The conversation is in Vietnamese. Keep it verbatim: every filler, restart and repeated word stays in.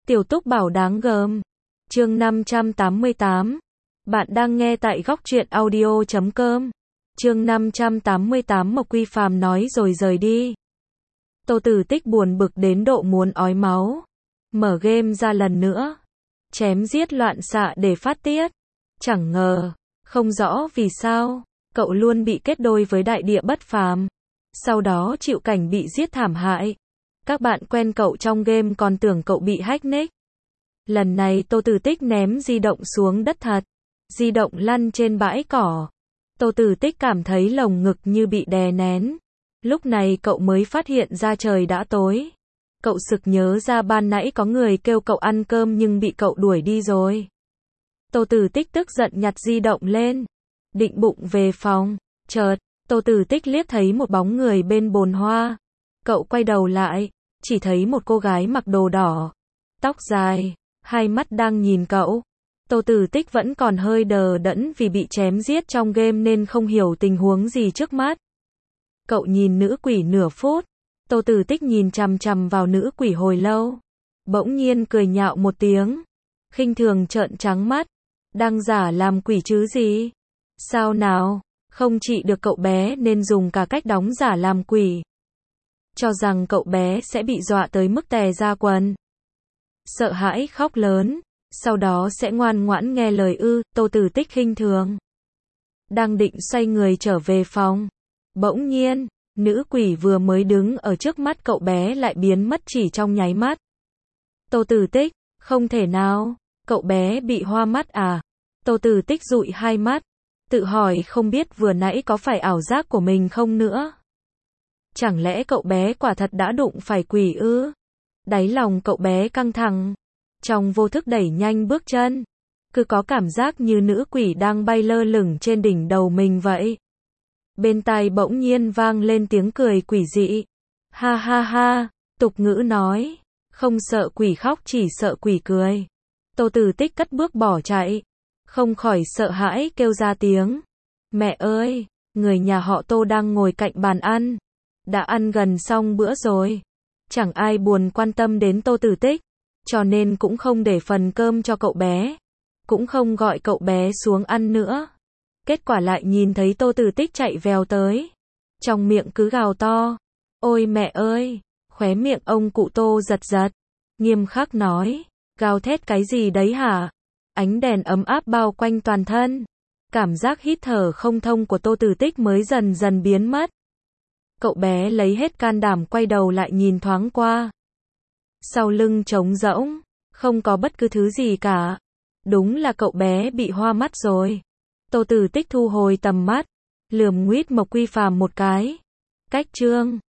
Tiểu Túc bảo đáng gờm. Chương năm trăm tám mươi tám. Bạn đang nghe tại góc truyện audio chấm com. Chương năm trăm tám mươi tám. Mộc Quy Phàm nói rồi rời đi. Tô Tử Tích buồn bực đến độ muốn ói máu. Mở game ra lần nữa. Chém giết loạn xạ để phát tiết. Chẳng ngờ, không rõ vì sao, cậu luôn bị kết đôi với đại địa bất phàm. Sau đó chịu cảnh bị giết thảm hại. Các bạn quen cậu trong game còn tưởng cậu bị hack nick. Lần này Tô Tử Tích ném di động xuống đất thật. Di động lăn trên bãi cỏ. Tô Tử Tích cảm thấy lồng ngực như bị đè nén. Lúc này cậu mới phát hiện ra trời đã tối. Cậu sực nhớ ra ban nãy có người kêu cậu ăn cơm nhưng bị cậu đuổi đi rồi. Tô Tử Tích tức giận nhặt di động lên. Định bụng về phòng. Chợt, Tô Tử Tích liếc thấy một bóng người bên bồn hoa. Cậu quay đầu lại. Chỉ thấy một cô gái mặc đồ đỏ. Tóc dài. Hai mắt đang nhìn cậu. Tô Tử Tích vẫn còn hơi đờ đẫn vì bị chém giết trong game nên không hiểu tình huống gì trước mắt. Cậu nhìn nữ quỷ nửa phút. Tô Tử Tích nhìn chằm chằm vào nữ quỷ hồi lâu. Bỗng nhiên cười nhạo một tiếng. Khinh thường trợn trắng mắt. Đang giả làm quỷ chứ gì? Sao nào? Không trị được cậu bé nên dùng cả cách đóng giả làm quỷ. Cho rằng cậu bé sẽ bị dọa tới mức tè ra quần. Sợ hãi khóc lớn. Sau đó sẽ ngoan ngoãn nghe lời ư. Tô Tử Tích khinh thường. Đang định xoay người trở về phòng. Bỗng nhiên, nữ quỷ vừa mới đứng ở trước mắt cậu bé lại biến mất chỉ trong nháy mắt. Tô Tử Tích, không thể nào, cậu bé bị hoa mắt à? Tô Tử Tích dụi hai mắt, tự hỏi không biết vừa nãy có phải ảo giác của mình không nữa. Chẳng lẽ cậu bé quả thật đã đụng phải quỷ ư? Đáy lòng cậu bé căng thẳng, trong vô thức đẩy nhanh bước chân, cứ có cảm giác như nữ quỷ đang bay lơ lửng trên đỉnh đầu mình vậy. Bên tai bỗng nhiên vang lên tiếng cười quỷ dị. Ha ha ha, tục ngữ nói, không sợ quỷ khóc chỉ sợ quỷ cười. Tô Tử Tích cất bước bỏ chạy, không khỏi sợ hãi kêu ra tiếng. Mẹ ơi, người nhà họ Tô đang ngồi cạnh bàn ăn. Đã ăn gần xong bữa rồi. Chẳng ai buồn quan tâm đến Tô Tử Tích, cho nên cũng không để phần cơm cho cậu bé. Cũng không gọi cậu bé xuống ăn nữa. Kết quả lại nhìn thấy Tô Tử Tích chạy vèo tới. Trong miệng cứ gào to. Ôi mẹ ơi! Khóe miệng ông cụ Tô giật giật. Nghiêm khắc nói. Gào thét cái gì đấy hả? Ánh đèn ấm áp bao quanh toàn thân. Cảm giác hít thở không thông của Tô Tử Tích mới dần dần biến mất. Cậu bé lấy hết can đảm quay đầu lại nhìn thoáng qua. Sau lưng trống rỗng. Không có bất cứ thứ gì cả. Đúng là cậu bé bị hoa mắt rồi. Tô Tử Tích thu hồi tầm mắt, lườm nguýt Mộc Quy Phàm một cái. Cách chương